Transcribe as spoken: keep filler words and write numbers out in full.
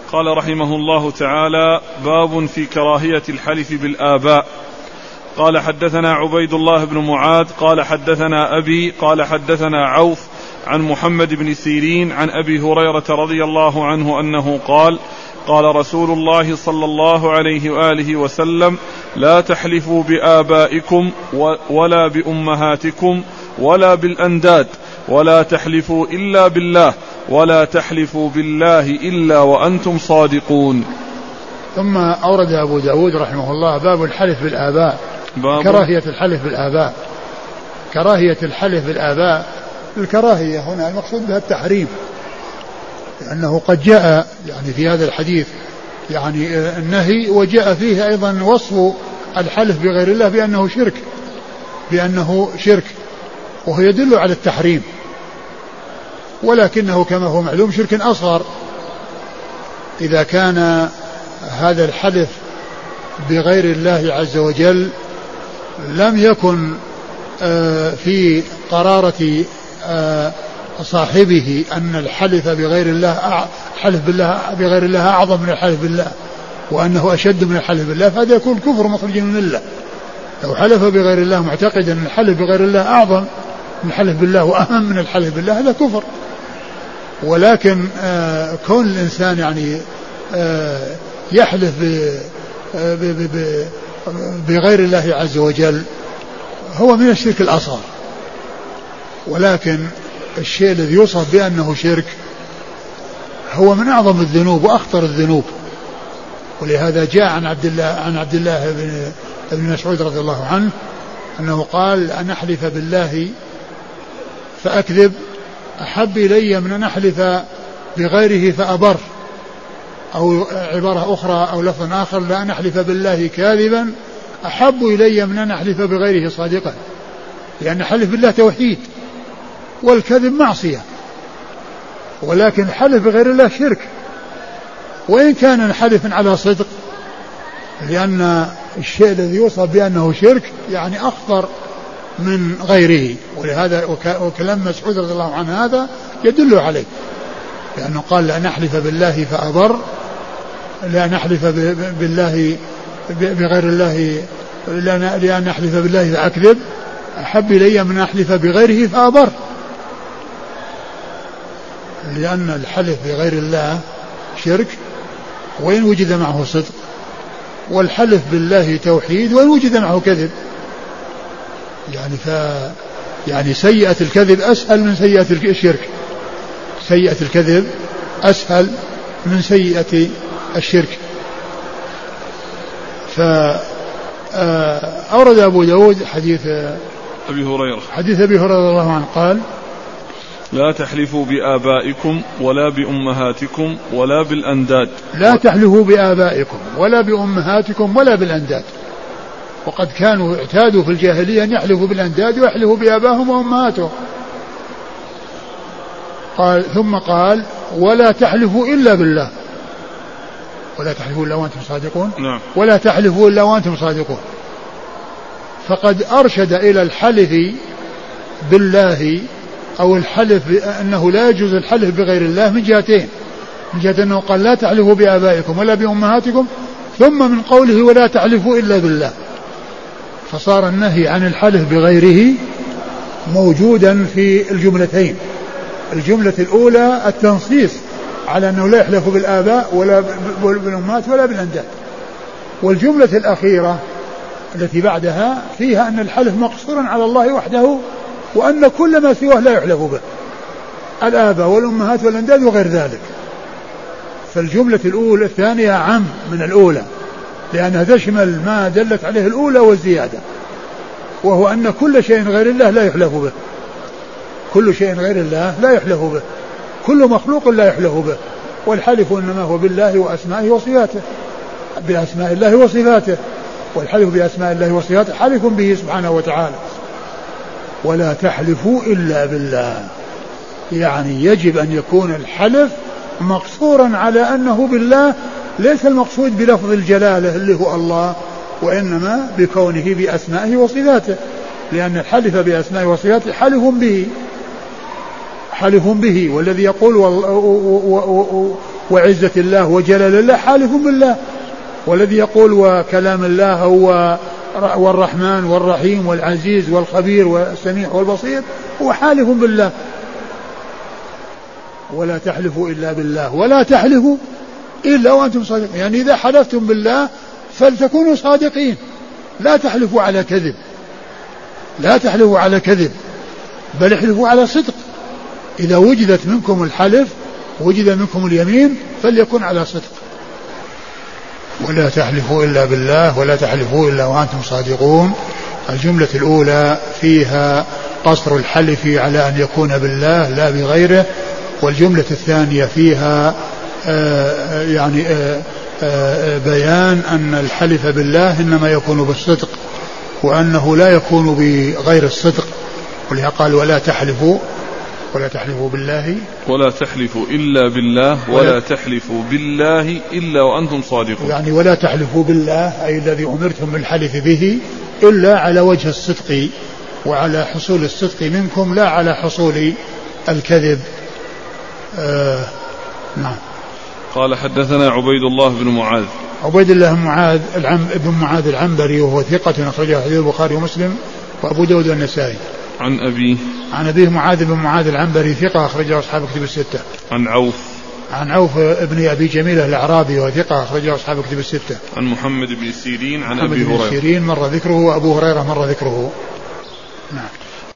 قال رحمه الله تعالى: باب في كراهية الحلف بالآباء. قال حدثنا عبيد الله بن معاذ قال حدثنا أبي قال حدثنا عوف عن محمد بن سيرين عن أبي هريرة رضي الله عنه أنه قال: قال رسول الله صلى الله عليه وآله وسلم: لا تحلفوا بآبائكم ولا بأمهاتكم ولا بالأنداد، ولا تحلفوا إلا بالله، ولا تحلفوا بالله إلا وأنتم صادقون. ثم أورد أبو داود رحمه الله باب الحلف بالآباء، كراهية الحلف بالآباء. كراهية الحلف بالآباء، الكراهية هنا المقصود بها التحريم، لأنه قد جاء يعني في هذا الحديث يعني النهي، وجاء فيه أيضا وصف الحلف بغير الله بأنه شرك، بأنه شرك وهو يدل على التحريم، ولكنه كما هو معلوم شرك أصغر إذا كان هذا الحلف بغير الله عز وجل لم يكن في قرارة صاحبه أن الحلف بغير الله الحلف بالله بغير الله أعظم من الحلف بالله، وأنه أشد من الحلف بالله، فهذا يكون كفر مخرج من الملة. لو حلف بغير الله معتقدا أن الحلف بغير الله أعظم من الحلف بالله وأهم من الحلف بالله، هذا كفر. ولكن آه كون الإنسان يعني آه يحلف بغير الله عز وجل هو من الشرك الأصغر، ولكن الشيء الذي يوصف بأنه شرك هو من أعظم الذنوب وأخطر الذنوب. ولهذا جاء عن عبد الله عن عبد الله بن ابن مسعود رضي الله عنه أنه قال: أن أحلف بالله فأكذب أحب إلي من أن أحلف بغيره فأبر، أو عبارة أخرى أو لفظ آخر: لأن أحلف بالله كاذبا أحب إلي من أن أحلف بغيره صادقا، لأن حلف بالله توحيد والكذب معصية، ولكن الحلف بغير الله شرك، وإن كان حلف على صدق، لأن الشيء الذي يوصف بأنه شرك يعني أخطر من غيره. ولهذا وكلام مسعود رضي الله عنه هذا يدل عليه، لأنه قال: لأن أحلف بالله فأبر، لأن أحلف بالله بغير الله، لأن أحلف بالله فأكذب أحب إلي من أحلف بغيره فأبر، لأن الحلف بغير الله شرك وإن وجد معه صدق، والحلف بالله توحيد وإن وجد معه كذب. يعني ف يعني سيئة الكذب أسهل من سيئة الشرك، سيئة الكذب أسهل من سيئة الشرك. فأورد أبو داود حديث أبي هريرة حديث أبي هريرة رضي الله عنه قال: لا تحلفوا بآبائكم ولا بأمهاتكم ولا بالأنداد. لا تحلفوا بآبائكم ولا بأمهاتكم ولا بالأنداد. وقد كانوا اعتادوا في الجاهلية أن يحلفوا بالأنداد ويحلفوا بآبائهم وأمهاتهم. قال ثم قال: ولا تحلفوا إلا بالله، ولا تحلفوا إلا وأنتم صادقون. نعم. ولا تحلفوا إلا وأنتم صادقون. فقد أرشد إلى الحلف بالله أو الحلف أنه لا يجوز الحلف بغير الله من جهتين: من جهة أنه قال: لا تحلفوا بآبائكم ولا بأمهاتكم، ثم من قوله: ولا تحلفوا إلا بالله. فصار النهي عن الحلف بغيره موجودا في الجملتين. الجملة الأولى التنصيص على أنه لا يحلف بالآباء ولا بالأمهات ولا بالأنداد، والجملة الأخيرة التي بعدها فيها أن الحلف مقصورا على الله وحده، وأن كل ما سواه لا يحلف به، الآباء والأمهات والأنداد وغير ذلك. فالجملة الأولى الثانية عم من الأولى، لأنها تشمل ما دلت عليه الأولى والزيادة، وهو أن كل شيء غير الله لا يحلف به، كل شيء غير الله لا يحلف به، كل مخلوق لا يحلف به. والحلف إنما هو بالله وأسمائه وصفاته، بأسماء الله وصفاته، والحلف بأسماء الله وصفاته حلف به سبحانه وتعالى. ولا تحلفوا إلا بالله، يعني يجب أن يكون الحلف مقصورا على أنه بالله، ليس المقصود بلفظ الجلالة اللي هو الله، وإنما بكونه بأسمائه وصفاته، لأن الحلف بأسمائه وصفاته حلف به، حلف به. والذي يقول وعزة الله وجلال الله حالف بالله. والذي يقول وكلام الله هو والرحمن والرحيم والعزيز والخبير والسميع والبصير هو حالف بالله. ولا تحلفوا إلا بالله ولا تحلفوا إلا وأنتم صادقين، يعني إذا حلفتم بالله فلتكونوا صادقين، لا تحلفوا على كذب، لا تحلفوا على كذب بل احلفوا على صدق. إذا وجدت منكم الحلف وجد منكم اليمين فليكن على صدق. ولا تحلفوا إلا بالله ولا تحلفوا إلا وأنتم صادقون. الجملة الأولى فيها قصر الحلف على أن يكون بالله لا بغيره، والجملة الثانية فيها آآ يعني آآ آآ بيان أن الحلف بالله إنما يكون بالصدق وأنه لا يكون بغير الصدق. ولهذا قال ولا تحلفوا ولا تحلفوا بالله ولا تحلفوا إلا بالله ولا, ولا تحلفوا بالله إلا وأنتم صادقون، يعني ولا تحلفوا بالله أي الذي أمرتم بالحلف به إلا على وجه الصدق وعلى حصول الصدق منكم لا على حصول الكذب. آه نعم. قال حدثنا عبيد الله بن معاذ. عبيد الله بن معاذ العم بن معاذ العنبري وهو ثقة أخرجه حديث البخاري ومسلم وأبو داود والنسائي. عن أبيه عن أبيه معاذ بن معاذ العنبري ثقة أخرجه أصحاب كتب الستة. عن عوف عن عوف ابن أبي جميلة الأعرابي وثقة أخرجه أصحاب كتب الستة. عن محمد بن سيرين عن أبي هريرة. محمد بن سيرين مر ذكره وأبو هريرة مر ذكره. نعم.